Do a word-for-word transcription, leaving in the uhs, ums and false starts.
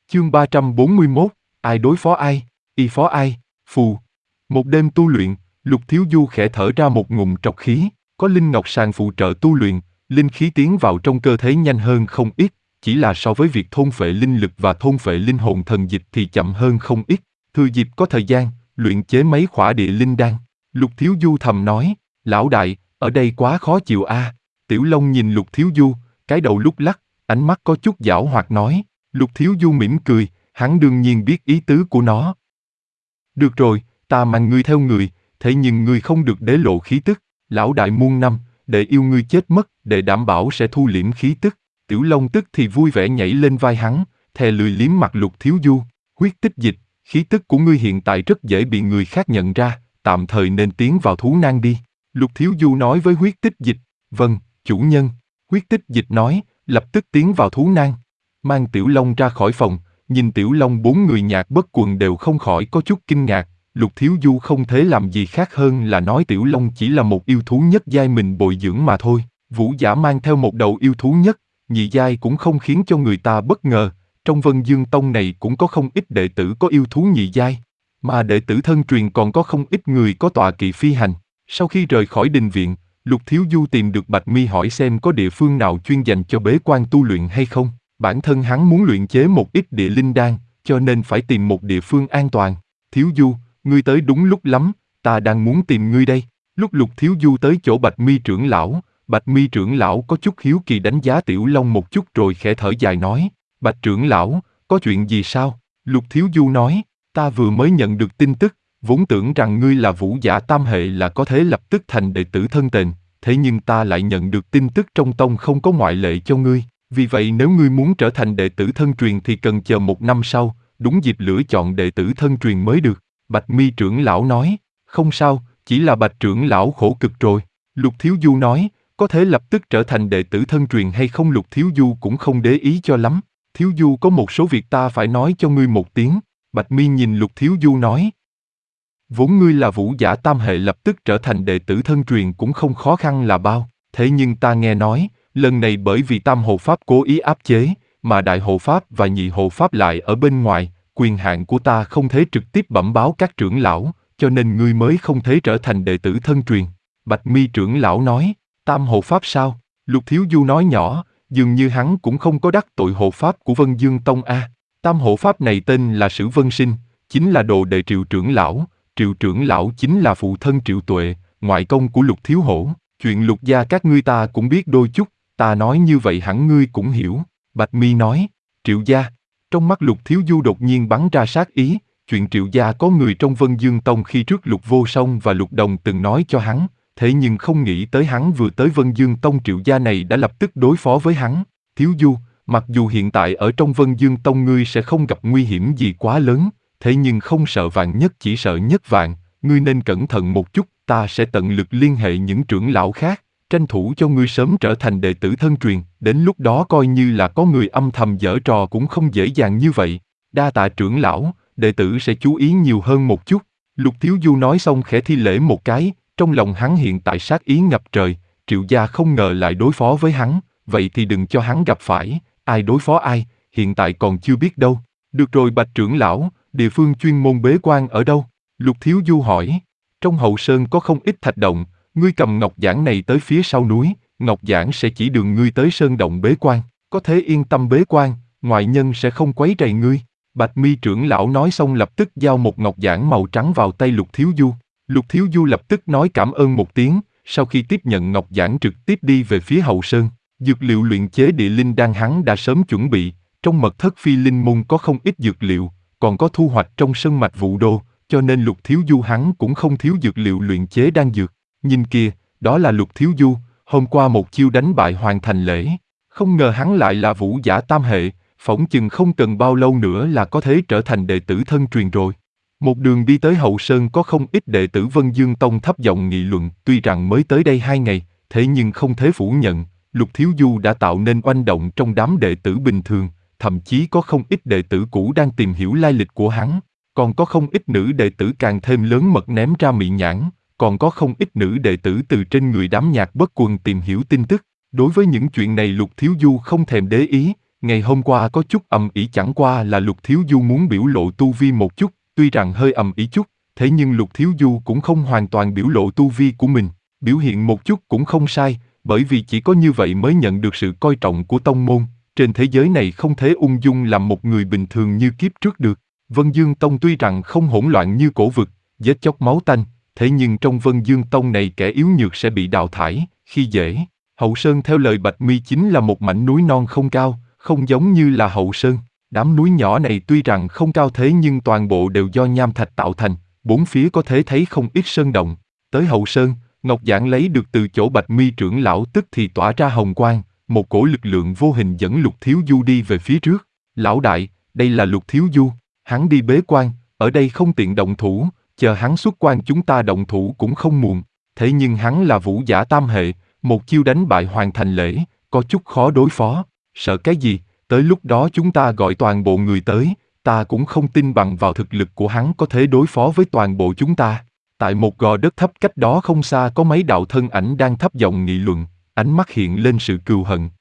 Chương ba trăm bốn mươi mốt, ai đối phó ai, y phó ai, phù. Một đêm tu luyện, Lục Thiếu Du khẽ thở ra một ngụm trọc khí, có Linh Ngọc Sàn phụ trợ tu luyện, linh khí tiến vào trong cơ thể nhanh hơn không ít, chỉ là so với việc thôn phệ linh lực và thôn phệ linh hồn thần dịch thì chậm hơn không ít. Thừa dịp có thời gian, luyện chế mấy khỏa địa linh đan. Lục Thiếu Du thầm nói, lão đại, ở đây quá khó chịu a. À. Tiểu Long nhìn Lục Thiếu Du, cái đầu lúc lắc, ánh mắt có chút giảo hoạt nói. Lục Thiếu Du mỉm cười, hắn đương nhiên biết ý tứ của nó. Được rồi, ta mang ngươi theo người, thế nhưng ngươi không được để lộ khí tức. Lão đại muôn năm, để yêu ngươi chết mất, để đảm bảo sẽ thu liễm khí tức. Tiểu Long tức thì vui vẻ nhảy lên vai hắn, thè lười liếm mặt Lục Thiếu Du. Huyết tích dịch, khí tức của ngươi hiện tại rất dễ bị người khác nhận ra, tạm thời nên tiến vào thú nang đi. Lục Thiếu Du nói với huyết tích dịch, vâng, chủ nhân. Huyết tích dịch nói, lập tức tiến vào thú nang. Mang Tiểu Long ra khỏi phòng, nhìn Tiểu Long bốn người nhạc bất quần đều không khỏi có chút kinh ngạc. Lục Thiếu Du không thể làm gì khác hơn là nói Tiểu Long chỉ là một yêu thú nhất giai mình bồi dưỡng mà thôi. Vũ Giả mang theo một đầu yêu thú nhất, nhị giai cũng không khiến cho người ta bất ngờ. Trong Vân Dương Tông này cũng có không ít đệ tử có yêu thú nhị giai, mà đệ tử thân truyền còn có không ít người có tọa kỵ phi hành. Sau khi rời khỏi đình viện, Lục Thiếu Du tìm được Bạch Mi hỏi xem có địa phương nào chuyên dành cho bế quan tu luyện hay không. Bản thân hắn muốn luyện chế một ít địa linh đan, cho nên phải tìm một địa phương an toàn. Thiếu Du, ngươi tới đúng lúc lắm, ta đang muốn tìm ngươi đây. Lúc Lục Thiếu Du tới chỗ Bạch Mi trưởng lão, Bạch Mi trưởng lão có chút hiếu kỳ đánh giá Tiểu Long một chút rồi khẽ thở dài nói, Bạch trưởng lão, có chuyện gì sao? Lục Thiếu Du nói, ta vừa mới nhận được tin tức, vốn tưởng rằng ngươi là Vũ Giả tam hệ là có thể lập tức thành đệ tử thân tền, thế nhưng ta lại nhận được tin tức trong tông không có ngoại lệ cho ngươi. Vì vậy nếu ngươi muốn trở thành đệ tử thân truyền thì cần chờ một năm sau, đúng dịp lựa chọn đệ tử thân truyền mới được. Bạch Mi trưởng lão nói, không sao, chỉ là Bạch trưởng lão khổ cực rồi. Lục Thiếu Du nói, có thể lập tức trở thành đệ tử thân truyền hay không Lục Thiếu Du cũng không để ý cho lắm. Thiếu Du có một số việc ta phải nói cho ngươi một tiếng. Bạch Mi nhìn Lục Thiếu Du nói, vốn ngươi là Vũ Giả tam hệ lập tức trở thành đệ tử thân truyền cũng không khó khăn là bao, thế nhưng ta nghe nói, lần này bởi vì Tam Hộ Pháp cố ý áp chế, mà Đại Hộ Pháp và Nhị Hộ Pháp lại ở bên ngoài, quyền hạn của ta không thể trực tiếp bẩm báo các trưởng lão, cho nên ngươi mới không thể trở thành đệ tử thân truyền. Bạch Mi trưởng lão nói, Tam Hộ Pháp sao? Lục Thiếu Du nói nhỏ, dường như hắn cũng không có đắc tội hộ pháp của Vân Dương Tông a. Tam hộ pháp này tên là Sử Vân Sinh, chính là đồ đệ Triệu trưởng lão, Triệu trưởng lão chính là phụ thân Triệu Tuệ, ngoại công của Lục Thiếu Hổ. Chuyện Lục gia các ngươi ta cũng biết đôi chút, ta nói như vậy hẳn ngươi cũng hiểu. Bạch Mi nói, Triệu gia. Trong mắt Lục Thiếu Du đột nhiên bắn ra sát ý, chuyện Triệu gia có người trong Vân Dương Tông khi trước Lục Vô Song và Lục Đồng từng nói cho hắn. Thế nhưng không nghĩ tới hắn vừa tới Vân Dương Tông Triệu gia này đã lập tức đối phó với hắn. Thiếu Du, mặc dù hiện tại ở trong Vân Dương Tông ngươi sẽ không gặp nguy hiểm gì quá lớn, thế nhưng không sợ vạn nhất chỉ sợ nhất vạn, ngươi nên cẩn thận một chút, ta sẽ tận lực liên hệ những trưởng lão khác, tranh thủ cho ngươi sớm trở thành đệ tử thân truyền, đến lúc đó coi như là có người âm thầm giở trò cũng không dễ dàng như vậy. Đa tạ trưởng lão, đệ tử sẽ chú ý nhiều hơn một chút. Lục Thiếu Du nói xong khẽ thi lễ một cái. Trong lòng hắn hiện tại sát ý ngập trời, Triệu gia không ngờ lại đối phó với hắn, vậy thì đừng cho hắn gặp phải, ai đối phó ai, hiện tại còn chưa biết đâu. Được rồi Bạch trưởng lão, địa phương chuyên môn bế quan ở đâu? Lục Thiếu Du hỏi. Trong hậu sơn có không ít thạch động, ngươi cầm ngọc giản này tới phía sau núi, ngọc giản sẽ chỉ đường ngươi tới sơn động bế quan, có thể yên tâm bế quan, ngoại nhân sẽ không quấy rầy ngươi. Bạch Mi trưởng lão nói xong lập tức giao một ngọc giản màu trắng vào tay Lục Thiếu Du. Lục Thiếu Du lập tức nói cảm ơn một tiếng, sau khi tiếp nhận ngọc giản trực tiếp đi về phía hậu sơn. Dược liệu luyện chế địa linh đan hắn đã sớm chuẩn bị, trong mật thất Phi Linh môn có không ít dược liệu, còn có thu hoạch trong sơn mạch Vũ Đô, cho nên Lục Thiếu Du hắn cũng không thiếu dược liệu luyện chế đan dược. Nhìn kìa, đó là Lục Thiếu Du, hôm qua một chiêu đánh bại hoàn thành lễ. Không ngờ hắn lại là Vũ Giả tam hệ, phỏng chừng không cần bao lâu nữa là có thể trở thành đệ tử thân truyền rồi. Một đường đi tới hậu sơn có không ít đệ tử Vân Dương Tông thấp giọng nghị luận, tuy rằng mới tới đây hai ngày, thế nhưng không thể phủ nhận, Lục Thiếu Du đã tạo nên oanh động trong đám đệ tử bình thường, thậm chí có không ít đệ tử cũ đang tìm hiểu lai lịch của hắn, còn có không ít nữ đệ tử càng thêm lớn mật ném ra mị nhãn, còn có không ít nữ đệ tử từ trên người đám nhạc bất quần tìm hiểu tin tức. Đối với những chuyện này Lục Thiếu Du không thèm để ý, Ngày hôm qua có chút ầm ĩ chẳng qua là Lục Thiếu Du muốn biểu lộ tu vi một chút, tuy rằng hơi ầm ĩ chút, thế nhưng Lục Thiếu Du cũng không hoàn toàn biểu lộ tu vi của mình, biểu hiện một chút cũng không sai, bởi vì chỉ có như vậy mới nhận được sự coi trọng của tông môn, trên thế giới này không thể ung dung làm một người bình thường như kiếp trước được. Vân Dương Tông tuy rằng không hỗn loạn như cổ vực, giết chóc máu tanh, thế nhưng trong Vân Dương Tông này kẻ yếu nhược sẽ bị đào thải, khi dễ. Hậu Sơn theo lời Bạch Mi chính là một mảnh núi non không cao, không giống như là Hậu Sơn. Đám núi nhỏ này tuy rằng không cao thế nhưng toàn bộ đều do nham thạch tạo thành, bốn phía có thể thấy không ít sơn động. Tới Hậu Sơn, Ngọc Giản lấy được từ chỗ Bạch Mi trưởng lão tức thì tỏa ra hồng quang, một cổ lực lượng vô hình dẫn Lục Thiếu Du đi về phía trước. Lão đại, đây là Lục Thiếu Du, hắn đi bế quan, ở đây không tiện động thủ, chờ hắn xuất quan chúng ta động thủ cũng không muộn. Thế nhưng hắn là vũ giả tam hệ, một chiêu đánh bại hoàn thành lễ, có chút khó đối phó. Sợ cái gì, tới lúc đó chúng ta gọi toàn bộ người tới, ta cũng không tin bằng vào thực lực của hắn có thể đối phó với toàn bộ chúng ta. Tại một gò đất thấp cách đó không xa có mấy đạo thân ảnh đang thấp giọng nghị luận, ánh mắt hiện lên sự cừu hận.